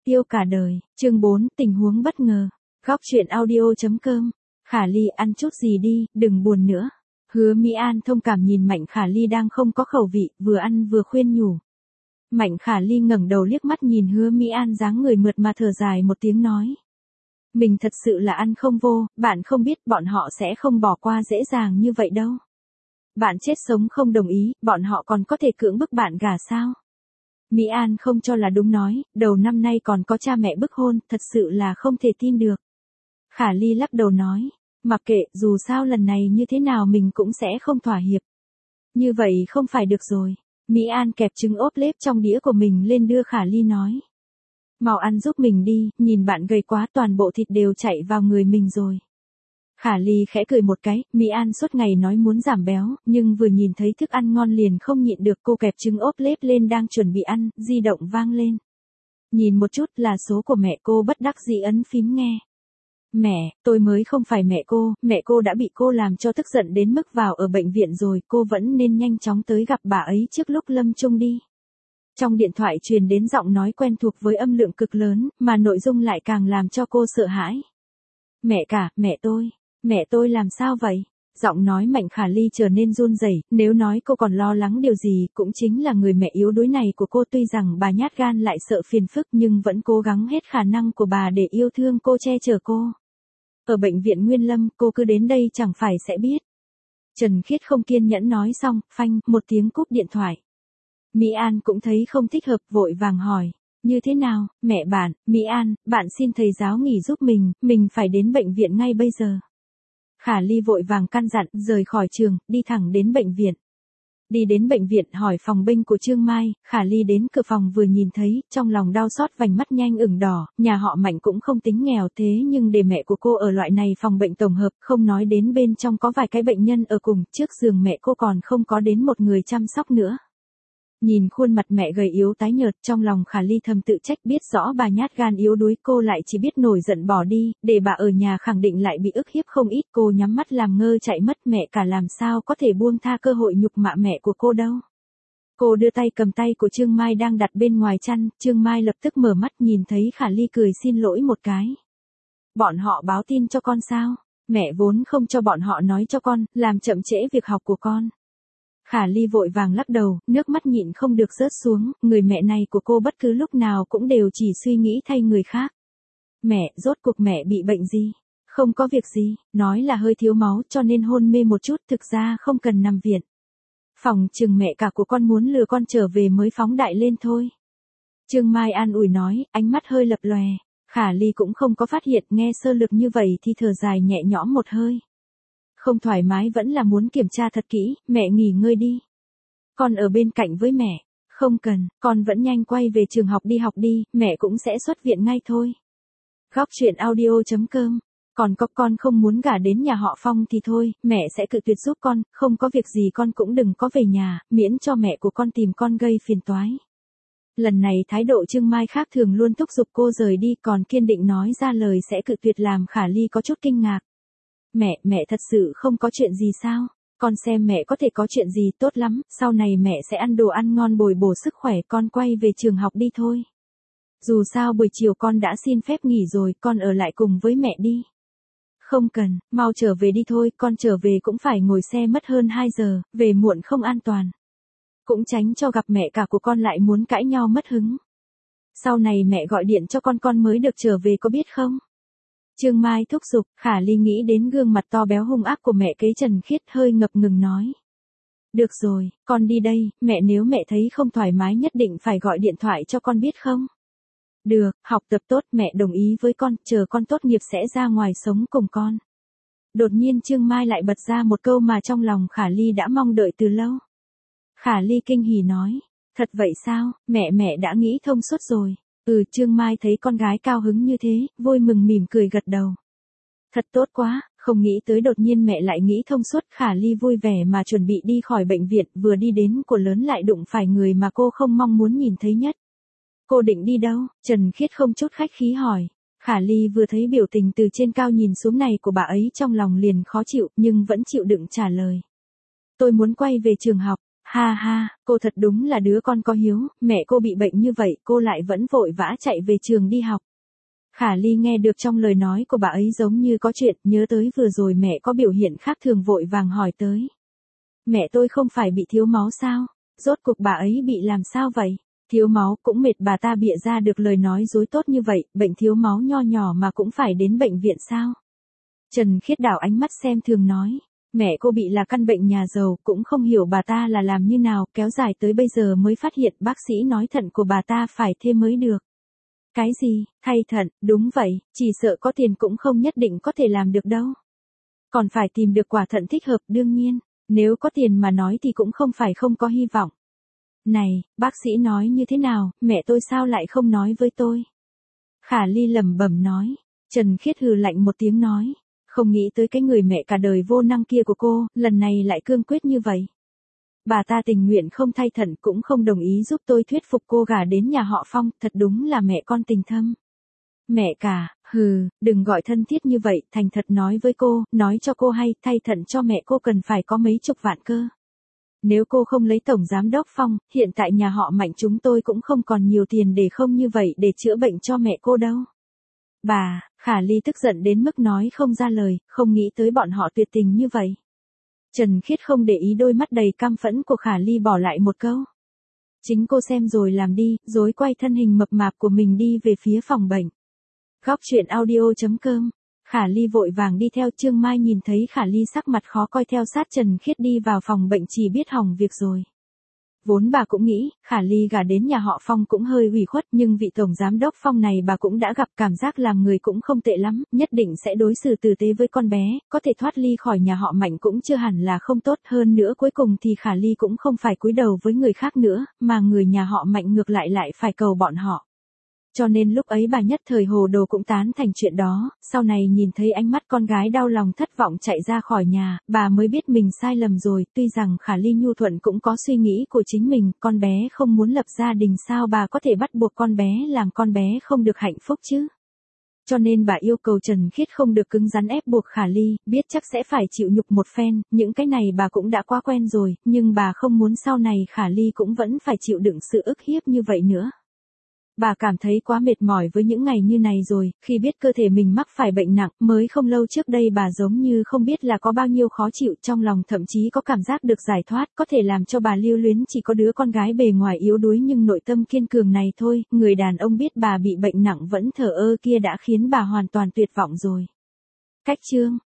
tiêu cả đời, chương 4, tình huống bất ngờ. Góc chuyện audio.com. Khả Ly ăn chút gì đi, đừng buồn nữa. Hứa Mỹ An thông cảm nhìn Mạnh Khả Ly đang không có khẩu vị, vừa ăn vừa khuyên nhủ. Mạnh Khả Ly ngẩng đầu liếc mắt nhìn Hứa Mỹ An dáng người mượt mà thở dài một tiếng nói. Mình thật sự là ăn không vô, bạn không biết bọn họ sẽ không bỏ qua dễ dàng như vậy đâu. Bạn chết sống không đồng ý, bọn họ còn có thể cưỡng bức bạn gả sao? Mỹ An không cho là đúng nói, đầu năm nay còn có cha mẹ bức hôn, thật sự là không thể tin được. Khả Ly lắc đầu nói, mặc kệ, dù sao lần này như thế nào mình cũng sẽ không thỏa hiệp. Như vậy không phải được rồi. Mỹ An kẹp trứng ốp lết trong đĩa của mình lên đưa Khả Ly nói. Mau ăn giúp mình đi, nhìn bạn gầy quá toàn bộ thịt đều chạy vào người mình rồi. Khả Ly khẽ cười một cái, Mỹ An suốt ngày nói muốn giảm béo, nhưng vừa nhìn thấy thức ăn ngon liền không nhịn được, cô kẹp trứng ốp lết lên đang chuẩn bị ăn, di động vang lên. Nhìn một chút là số của mẹ cô, bất đắc dĩ ấn phím nghe. Mẹ, tôi mới không phải mẹ cô đã bị cô làm cho tức giận đến mức vào ở bệnh viện rồi, cô vẫn nên nhanh chóng tới gặp bà ấy trước lúc lâm chung đi. Trong điện thoại truyền đến giọng nói quen thuộc với âm lượng cực lớn, mà nội dung lại càng làm cho cô sợ hãi. Mẹ tôi làm sao vậy? Giọng nói Mạnh Khả Ly trở nên run rẩy, nếu nói cô còn lo lắng điều gì cũng chính là người mẹ yếu đuối này của cô, tuy rằng bà nhát gan lại sợ phiền phức nhưng vẫn cố gắng hết khả năng của bà để yêu thương cô, che chở cô. Ở bệnh viện Nguyên Lâm, cô cứ đến đây chẳng phải sẽ biết. Trần Khiết không kiên nhẫn nói xong, phanh, một tiếng cúp điện thoại. Mỹ An cũng thấy không thích hợp, vội vàng hỏi. Như thế nào, mẹ bạn, Mỹ An, bạn xin thầy giáo nghỉ giúp mình phải đến bệnh viện ngay bây giờ. Khả Ly vội vàng căn dặn, rời khỏi trường, đi thẳng đến bệnh viện. Đi đến bệnh viện hỏi phòng binh của Trương Mai, Khả Ly đến cửa phòng vừa nhìn thấy, trong lòng đau xót, vành mắt nhanh ửng đỏ, nhà họ Mạnh cũng không tính nghèo thế nhưng để mẹ của cô ở loại này phòng bệnh tổng hợp, không nói đến bên trong có vài cái bệnh nhân ở cùng, trước giường mẹ cô còn không có đến một người chăm sóc nữa. Nhìn khuôn mặt mẹ gầy yếu tái nhợt, trong lòng Khả Ly thầm tự trách, biết rõ bà nhát gan yếu đuối, cô lại chỉ biết nổi giận bỏ đi, để bà ở nhà khẳng định lại bị ức hiếp không ít, cô nhắm mắt làm ngơ chạy mất, mẹ cả làm sao có thể buông tha cơ hội nhục mạ mẹ của cô đâu. Cô đưa tay cầm tay của Trương Mai đang đặt bên ngoài chăn, Trương Mai lập tức mở mắt nhìn thấy Khả Ly cười xin lỗi một cái. Bọn họ báo tin cho con sao? Mẹ vốn không cho bọn họ nói cho con, làm chậm trễ việc học của con. Khả Ly vội vàng lắc đầu, nước mắt nhịn không được rớt xuống, người mẹ này của cô bất cứ lúc nào cũng đều chỉ suy nghĩ thay người khác. Mẹ, rốt cuộc mẹ bị bệnh gì? Không có việc gì, nói là hơi thiếu máu cho nên hôn mê một chút, thực ra không cần nằm viện. Phòng chừng mẹ cả của con muốn lừa con trở về mới phóng đại lên thôi. Trương Mai an ủi nói, ánh mắt hơi lập lòe. Khả Ly cũng không có phát hiện, nghe sơ lược như vậy thì thở dài nhẹ nhõm một hơi. Không thoải mái vẫn là muốn kiểm tra thật kỹ, mẹ nghỉ ngơi đi. Con ở bên cạnh với mẹ. Không cần, con vẫn nhanh quay về trường học đi, mẹ cũng sẽ xuất viện ngay thôi. Góc chuyện audio.com. Còn có con không muốn gả đến nhà họ Phong thì thôi, mẹ sẽ cự tuyệt giúp con, không có việc gì con cũng đừng có về nhà, miễn cho mẹ của con tìm con gây phiền toái. Lần này thái độ Trương Mai khác thường, luôn thúc giục cô rời đi, còn kiên định nói ra lời sẽ cự tuyệt, làm Khả Ly có chút kinh ngạc. Mẹ thật sự không có chuyện gì sao? Con xem mẹ có thể có chuyện gì, tốt lắm, sau này mẹ sẽ ăn đồ ăn ngon bồi bổ sức khỏe, con quay về trường học đi thôi. Dù sao buổi chiều con đã xin phép nghỉ rồi, con ở lại cùng với mẹ đi. Không cần, mau trở về đi thôi, con trở về cũng phải ngồi xe mất hơn 2 giờ, về muộn không an toàn. Cũng tránh cho gặp mẹ cả của con lại muốn cãi nhau mất hứng. Sau này mẹ gọi điện cho con mới được trở về có biết không? Trương Mai thúc giục, Khả Ly nghĩ đến gương mặt to béo hung ác của mẹ kế Trần Khiết hơi ngập ngừng nói. Được rồi, con đi đây, mẹ nếu mẹ thấy không thoải mái nhất định phải gọi điện thoại cho con biết không? Được, học tập tốt, mẹ đồng ý với con, chờ con tốt nghiệp sẽ ra ngoài sống cùng con. Đột nhiên Trương Mai lại bật ra một câu mà trong lòng Khả Ly đã mong đợi từ lâu. Khả Ly kinh hỉ nói, thật vậy sao, mẹ đã nghĩ thông suốt rồi. Trương Mai thấy con gái cao hứng như thế, vui mừng mỉm cười gật đầu. Thật tốt quá, không nghĩ tới đột nhiên mẹ lại nghĩ thông suốt. Khả Ly vui vẻ mà chuẩn bị đi khỏi bệnh viện, vừa đi đến của lớn lại đụng phải người mà cô không mong muốn nhìn thấy nhất. Cô định đi đâu? Trần Khiết không chút khách khí hỏi. Khả Ly vừa thấy biểu tình từ trên cao nhìn xuống này của bà ấy, trong lòng liền khó chịu, nhưng vẫn chịu đựng trả lời. Tôi muốn quay về trường học. Ha ha, cô thật đúng là đứa con có hiếu, mẹ cô bị bệnh như vậy cô lại vẫn vội vã chạy về trường đi học. Khả Ly nghe được trong lời nói của bà ấy giống như có chuyện, nhớ tới vừa rồi mẹ có biểu hiện khác thường vội vàng hỏi tới. Mẹ tôi không phải bị thiếu máu sao? Rốt cuộc bà ấy bị làm sao vậy? Thiếu máu cũng mệt bà ta bịa ra được lời nói dối tốt như vậy, bệnh thiếu máu nho nhỏ mà cũng phải đến bệnh viện sao? Trần Khiết đảo ánh mắt xem thường nói. Mẹ cô bị là căn bệnh nhà giàu, cũng không hiểu bà ta là làm như nào, kéo dài tới bây giờ mới phát hiện bác sĩ nói thận của bà ta phải thêm mới được. Cái gì, thay thận, đúng vậy, chỉ sợ có tiền cũng không nhất định có thể làm được đâu. Còn phải tìm được quả thận thích hợp đương nhiên, nếu có tiền mà nói thì cũng không phải không có hy vọng. Này, bác sĩ nói như thế nào, mẹ tôi sao lại không nói với tôi? Khả Ly lẩm bẩm nói. Trần Khiết hừ lạnh một tiếng nói. Không nghĩ tới cái người mẹ cả đời vô năng kia của cô, lần này lại cương quyết như vậy. Bà ta tình nguyện không thay thận cũng không đồng ý giúp tôi thuyết phục cô gả đến nhà họ Phong, thật đúng là mẹ con tình thâm. Mẹ cả, đừng gọi thân thiết như vậy, thành thật nói với cô, nói cho cô hay, thay thận cho mẹ cô cần phải có mấy chục vạn cơ. Nếu cô không lấy tổng giám đốc Phong, hiện tại nhà họ Mạnh chúng tôi cũng không còn nhiều tiền để không như vậy để chữa bệnh cho mẹ cô đâu. Bà, Khả Ly tức giận đến mức nói không ra lời, không nghĩ tới bọn họ tuyệt tình như vậy. Trần Khiết không để ý đôi mắt đầy căm phẫn của Khả Ly bỏ lại một câu. Chính cô xem rồi làm đi, rồi quay thân hình mập mạp của mình đi về phía phòng bệnh. Góc truyện audio.com. Khả Ly vội vàng đi theo. Trương Mai nhìn thấy Khả Ly sắc mặt khó coi theo sát Trần Khiết đi vào phòng bệnh chỉ biết hỏng việc rồi. Vốn bà cũng nghĩ, Khả Ly gả đến nhà họ Phong cũng hơi ủy khuất nhưng vị tổng giám đốc Phong này bà cũng đã gặp cảm giác làm người cũng không tệ lắm, nhất định sẽ đối xử tử tế với con bé, có thể thoát ly khỏi nhà họ Mạnh cũng chưa hẳn là không tốt hơn nữa cuối cùng thì Khả Ly cũng không phải cúi đầu với người khác nữa, mà người nhà họ Mạnh ngược lại lại phải cầu bọn họ. Cho nên lúc ấy bà nhất thời hồ đồ cũng tán thành chuyện đó, sau này nhìn thấy ánh mắt con gái đau lòng thất vọng chạy ra khỏi nhà, bà mới biết mình sai lầm rồi, tuy rằng Khả Ly nhu thuận cũng có suy nghĩ của chính mình, con bé không muốn lập gia đình sao bà có thể bắt buộc con bé làm con bé không được hạnh phúc chứ. Cho nên bà yêu cầu Trần Khiết không được cứng rắn ép buộc Khả Ly, biết chắc sẽ phải chịu nhục một phen, những cái này bà cũng đã quá quen rồi, nhưng bà không muốn sau này Khả Ly cũng vẫn phải chịu đựng sự ức hiếp như vậy nữa. Bà cảm thấy quá mệt mỏi với những ngày như này rồi, khi biết cơ thể mình mắc phải bệnh nặng, mới không lâu trước đây bà giống như không biết là có bao nhiêu khó chịu, trong lòng thậm chí có cảm giác được giải thoát, có thể làm cho bà lưu luyến chỉ có đứa con gái bề ngoài yếu đuối nhưng nội tâm kiên cường này thôi, người đàn ông biết bà bị bệnh nặng vẫn thờ ơ kia đã khiến bà hoàn toàn tuyệt vọng rồi. Cách chương